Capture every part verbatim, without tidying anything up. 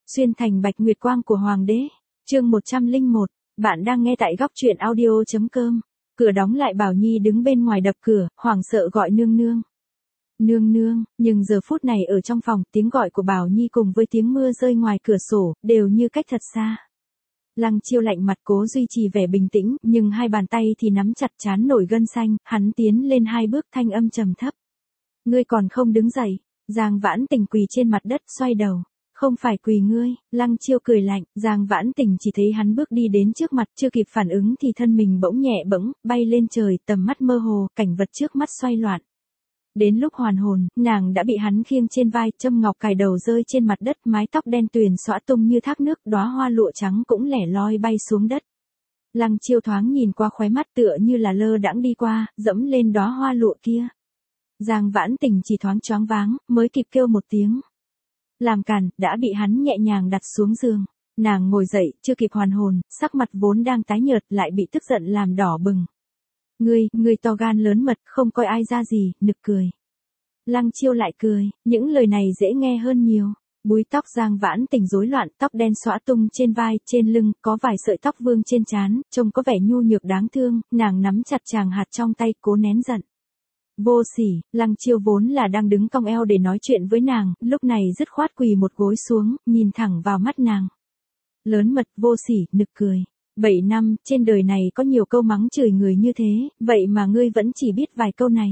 Xuyên thành bạch nguyệt quang của hoàng đế. Chương một trăm lẻ một, bạn đang nghe tại góc truyện audio chấm com. Cửa đóng lại, Bảo Nhi đứng bên ngoài đập cửa, hoảng sợ gọi nương nương. Nương nương, nhưng giờ phút này ở trong phòng, tiếng gọi của Bảo Nhi cùng với tiếng mưa rơi ngoài cửa sổ, đều như cách thật xa. Lăng Chiêu lạnh mặt cố duy trì vẻ bình tĩnh, nhưng hai bàn tay thì nắm chặt trán nổi gân xanh, hắn tiến lên hai bước, thanh âm trầm thấp. Ngươi còn không đứng dậy? Giang Vãn Tình quỳ trên mặt đất, xoay đầu. Không phải quỳ ngươi. Lăng Chiêu cười lạnh. Giang Vãn Tình chỉ thấy hắn bước đi đến trước mặt, chưa kịp phản ứng thì thân mình bỗng nhẹ bẫng, bay lên trời, tầm mắt mơ hồ, cảnh vật trước mắt xoay loạn. Đến lúc hoàn hồn, nàng đã bị hắn khiêng trên vai, châm ngọc cài đầu rơi trên mặt đất, mái tóc đen tuyền xõa tung như thác nước, đóa hoa lụa trắng cũng lẻ loi bay xuống đất. Lăng Chiêu thoáng nhìn qua, khóe mắt tựa như là lơ đãng đi qua, dẫm lên đóa hoa lụa kia. Giang Vãn Tình chỉ thoáng choáng váng, mới kịp kêu một tiếng. Làm càn, đã bị hắn nhẹ nhàng đặt xuống giường. Nàng ngồi dậy, chưa kịp hoàn hồn, sắc mặt vốn đang tái nhợt lại bị tức giận làm đỏ bừng. Ngươi, ngươi to gan lớn mật, không coi ai ra gì, nực cười. Lăng Chiêu lại cười, những lời này dễ nghe hơn nhiều. Búi tóc Giang Vãn Tình rối loạn, tóc đen xõa tung trên vai, trên lưng, có vài sợi tóc vương trên trán, trông có vẻ nhu nhược đáng thương, nàng nắm chặt tràng hạt trong tay, cố nén giận. Vô sỉ. Lăng Chiêu vốn là đang đứng cong eo để nói chuyện với nàng, lúc này dứt khoát quỳ một gối xuống, nhìn thẳng vào mắt nàng. Lớn mật, vô sỉ, nực cười. Bảy năm, trên đời này có nhiều câu mắng chửi người như thế, vậy mà ngươi vẫn chỉ biết vài câu này.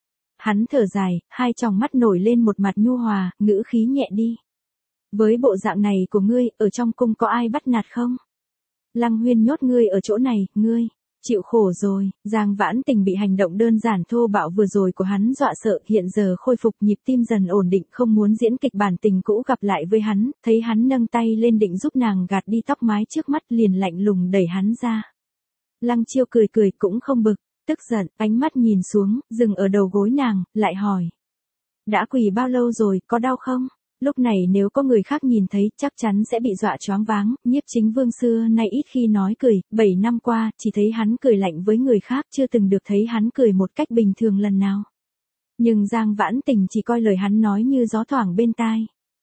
Hắn thở dài, hai tròng mắt nổi lên một mặt nhu hòa, ngữ khí nhẹ đi. Với bộ dạng này của ngươi, ở trong cung có ai bắt nạt không? Lăng Huyên nhốt ngươi ở chỗ này, ngươi chịu khổ rồi. Giang Vãn Tình bị hành động đơn giản thô bạo vừa rồi của hắn dọa sợ, hiện giờ khôi phục nhịp tim dần ổn định, không muốn diễn kịch bản tình cũ gặp lại với hắn, thấy hắn nâng tay lên định giúp nàng gạt đi tóc mái trước mắt, liền lạnh lùng đẩy hắn ra. Lăng Chiêu cười cười cũng không bực, tức giận, ánh mắt nhìn xuống, dừng ở đầu gối nàng, lại hỏi. Đã quỳ bao lâu rồi, có đau không? Lúc này nếu có người khác nhìn thấy, chắc chắn sẽ bị dọa choáng váng. Nhiếp Chính Vương xưa nay ít khi nói cười, bảy năm qua, chỉ thấy hắn cười lạnh với người khác, chưa từng được thấy hắn cười một cách bình thường lần nào. Nhưng Giang Vãn Tình chỉ coi lời hắn nói như gió thoảng bên tai.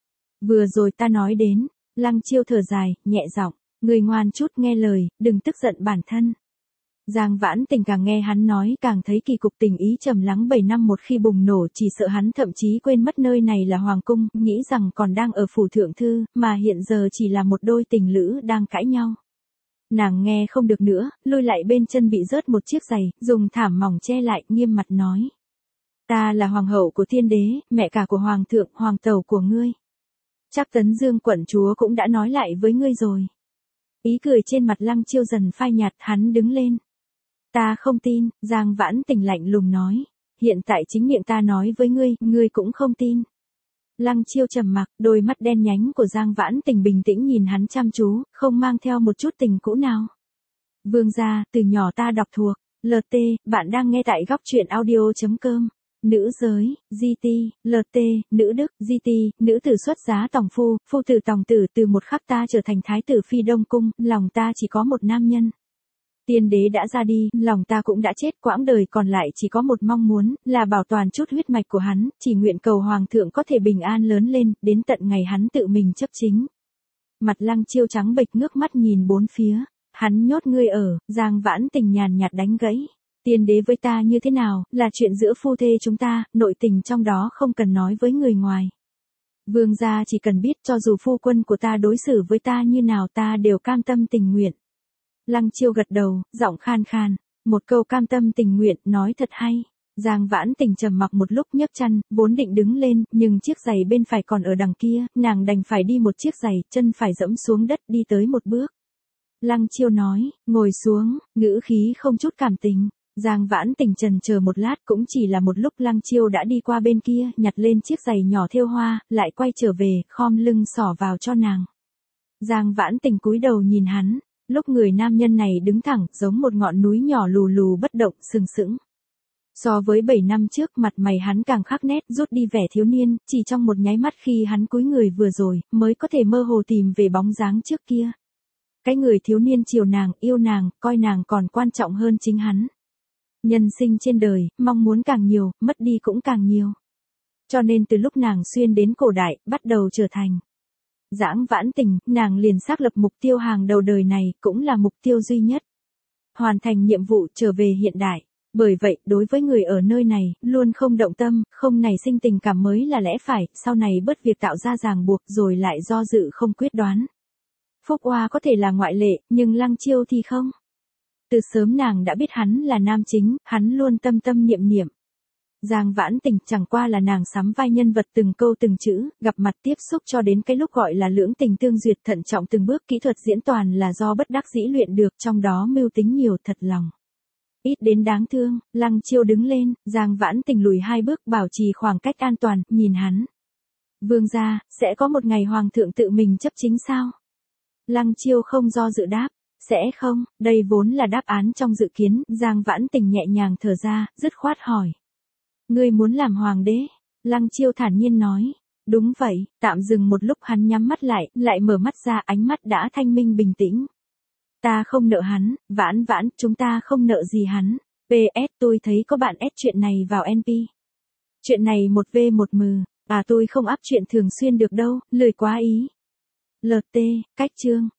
Vừa rồi ta nói đến. Lăng Chiêu thở dài, nhẹ giọng, người ngoan chút nghe lời, đừng tức giận bản thân. Giang Vãn Tình càng nghe hắn nói càng thấy kỳ cục, tình ý trầm lắng bảy năm một khi bùng nổ, chỉ sợ hắn thậm chí quên mất nơi này là hoàng cung, nghĩ rằng còn đang ở phủ thượng thư, mà hiện giờ chỉ là một đôi tình lữ đang cãi nhau. Nàng nghe không được nữa, lùi lại bên chân bị rớt một chiếc giày, dùng thảm mỏng che lại, nghiêm mặt nói. Ta là hoàng hậu của thiên đế, mẹ cả của hoàng thượng, hoàng tẩu của ngươi. Chắc Tấn Dương quận chúa cũng đã nói lại với ngươi rồi. Ý cười trên mặt Lăng Chiêu dần phai nhạt, hắn đứng lên. Ta không tin. Giang Vãn Tình lạnh lùng nói. Hiện tại chính miệng ta nói với ngươi, ngươi cũng không tin. Lăng Chiêu trầm mặc, đôi mắt đen nhánh của Giang Vãn Tình bình tĩnh nhìn hắn chăm chú, không mang theo một chút tình cũ nào. Vương gia, từ nhỏ ta đọc thuộc. lờ tê, bạn đang nghe tại góc truyện audio chấm com. Nữ giới, giê tê, lờ tê, nữ đức, giê tê, nữ tử xuất giá tòng phu, phu tử tòng tử, từ một khắc ta trở thành thái tử phi Đông Cung, lòng ta chỉ có một nam nhân. Tiên đế đã ra đi, lòng ta cũng đã chết, quãng đời còn lại chỉ có một mong muốn, là bảo toàn chút huyết mạch của hắn, chỉ nguyện cầu hoàng thượng có thể bình an lớn lên, đến tận ngày hắn tự mình chấp chính. Mặt Lăng Chiêu trắng bệch, ngước mắt nhìn bốn phía, hắn nhốt ngươi ở. Giang Vãn Tình nhàn nhạt đánh gãy. Tiên đế với ta như thế nào, là chuyện giữa phu thê chúng ta, nội tình trong đó không cần nói với người ngoài. Vương gia chỉ cần biết, cho dù phu quân của ta đối xử với ta như nào, ta đều cam tâm tình nguyện. Lăng Chiêu gật đầu, giọng khan khan, một câu cam tâm tình nguyện, nói thật hay. Giang Vãn Tình trầm mặc một lúc, nhấc chân, vốn định đứng lên, nhưng chiếc giày bên phải còn ở đằng kia, nàng đành phải đi một chiếc giày, chân phải dẫm xuống đất, đi tới một bước. Lăng Chiêu nói, ngồi xuống, ngữ khí không chút cảm tình. Giang Vãn Tình chần chờ một lát, cũng chỉ là một lúc. Lăng Chiêu đã đi qua bên kia, nhặt lên chiếc giày nhỏ thêu hoa, lại quay trở về, khom lưng xỏ vào cho nàng. Giang Vãn Tình cúi đầu nhìn hắn. Lúc người nam nhân này đứng thẳng, giống một ngọn núi nhỏ lù lù bất động, sừng sững. So với bảy năm trước, mặt mày hắn càng khắc nét, rút đi vẻ thiếu niên, chỉ trong một nháy mắt khi hắn cúi người vừa rồi, mới có thể mơ hồ tìm về bóng dáng trước kia. Cái người thiếu niên chiều nàng, yêu nàng, coi nàng còn quan trọng hơn chính hắn. Nhân sinh trên đời, mong muốn càng nhiều, mất đi cũng càng nhiều. Cho nên từ lúc nàng xuyên đến cổ đại, bắt đầu trở thành Dãng Vãn Tình, nàng liền xác lập mục tiêu hàng đầu đời này, cũng là mục tiêu duy nhất. Hoàn thành nhiệm vụ trở về hiện đại. Bởi vậy, đối với người ở nơi này, luôn không động tâm, không nảy sinh tình cảm mới là lẽ phải, sau này bớt việc tạo ra ràng buộc rồi lại do dự không quyết đoán. Phúc Oa có thể là ngoại lệ, nhưng Lăng Chiêu thì không. Từ sớm nàng đã biết hắn là nam chính, hắn luôn tâm tâm niệm niệm. Giang Vãn Tình chẳng qua là nàng sắm vai nhân vật từng câu từng chữ, gặp mặt tiếp xúc cho đến cái lúc gọi là lưỡng tình tương duyệt, thận trọng từng bước, kỹ thuật diễn toàn là do bất đắc dĩ luyện được, trong đó mưu tính nhiều, thật lòng. Ít đến đáng thương. Lăng Chiêu đứng lên, Giang Vãn Tình lùi hai bước, bảo trì khoảng cách an toàn, nhìn hắn. Vương gia, sẽ có một ngày hoàng thượng tự mình chấp chính sao? Lăng Chiêu không do dự đáp. Sẽ không, đây vốn là đáp án trong dự kiến. Giang Vãn Tình nhẹ nhàng thở ra, dứt khoát hỏi. Ngươi muốn làm hoàng đế? Lăng Chiêu thản nhiên nói. Đúng vậy. Tạm dừng một lúc, hắn nhắm mắt lại, lại mở mắt ra, ánh mắt đã thanh minh bình tĩnh. Ta không nợ hắn, Vãn Vãn, chúng ta không nợ gì hắn. pê ét tôi thấy có bạn ép chuyện này vào en pê. Chuyện này một v một m, à tôi không up chuyện thường xuyên được đâu, lười quá ý. lờ tê, cách chương.